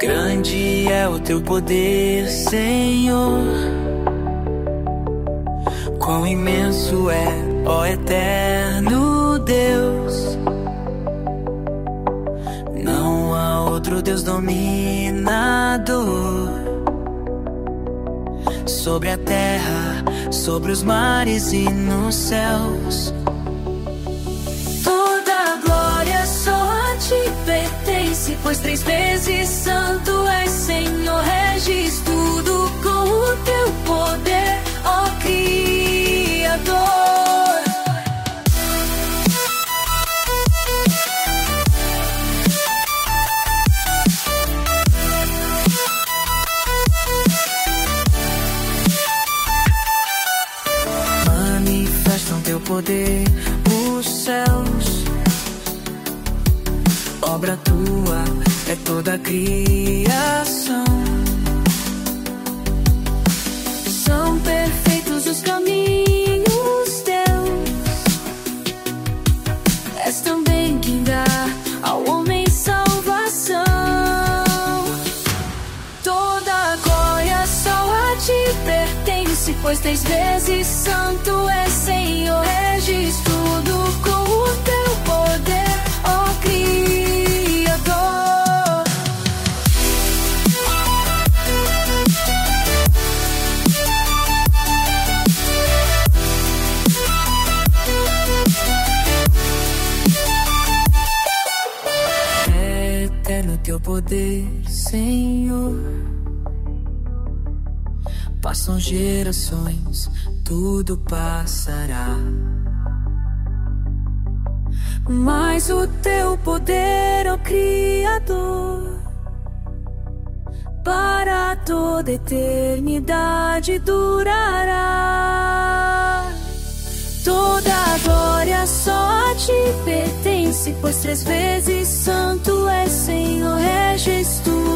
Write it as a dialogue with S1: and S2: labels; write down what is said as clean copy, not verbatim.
S1: Grande é o teu poder, Senhor. Quão imenso é, ó eterno Deus. Não há outro Deus dominador sobre a terra, sobre os mares e nos céus. Toda a glória só a ti pertence, pois 3 vezes santo és, Senhor. Reges tudo com o teu poder, ó Criador. Manifestam teu poder os céus, obra tua é toda a criação. São perfeitos os caminhos teus, és também quem dá ao homem salvação. Toda a glória só a ti pertence, pois 3 vezes santo és, Senhor. Reges tudo com o teu poder, ó Criador. É eterno teu poder, Senhor. Passam gerações, tudo passará, mas o teu poder, ó Criador, para toda eternidade durará. Toda a glória só a ti pertence, pois 3 vezes santo és, Senhor. Reges tu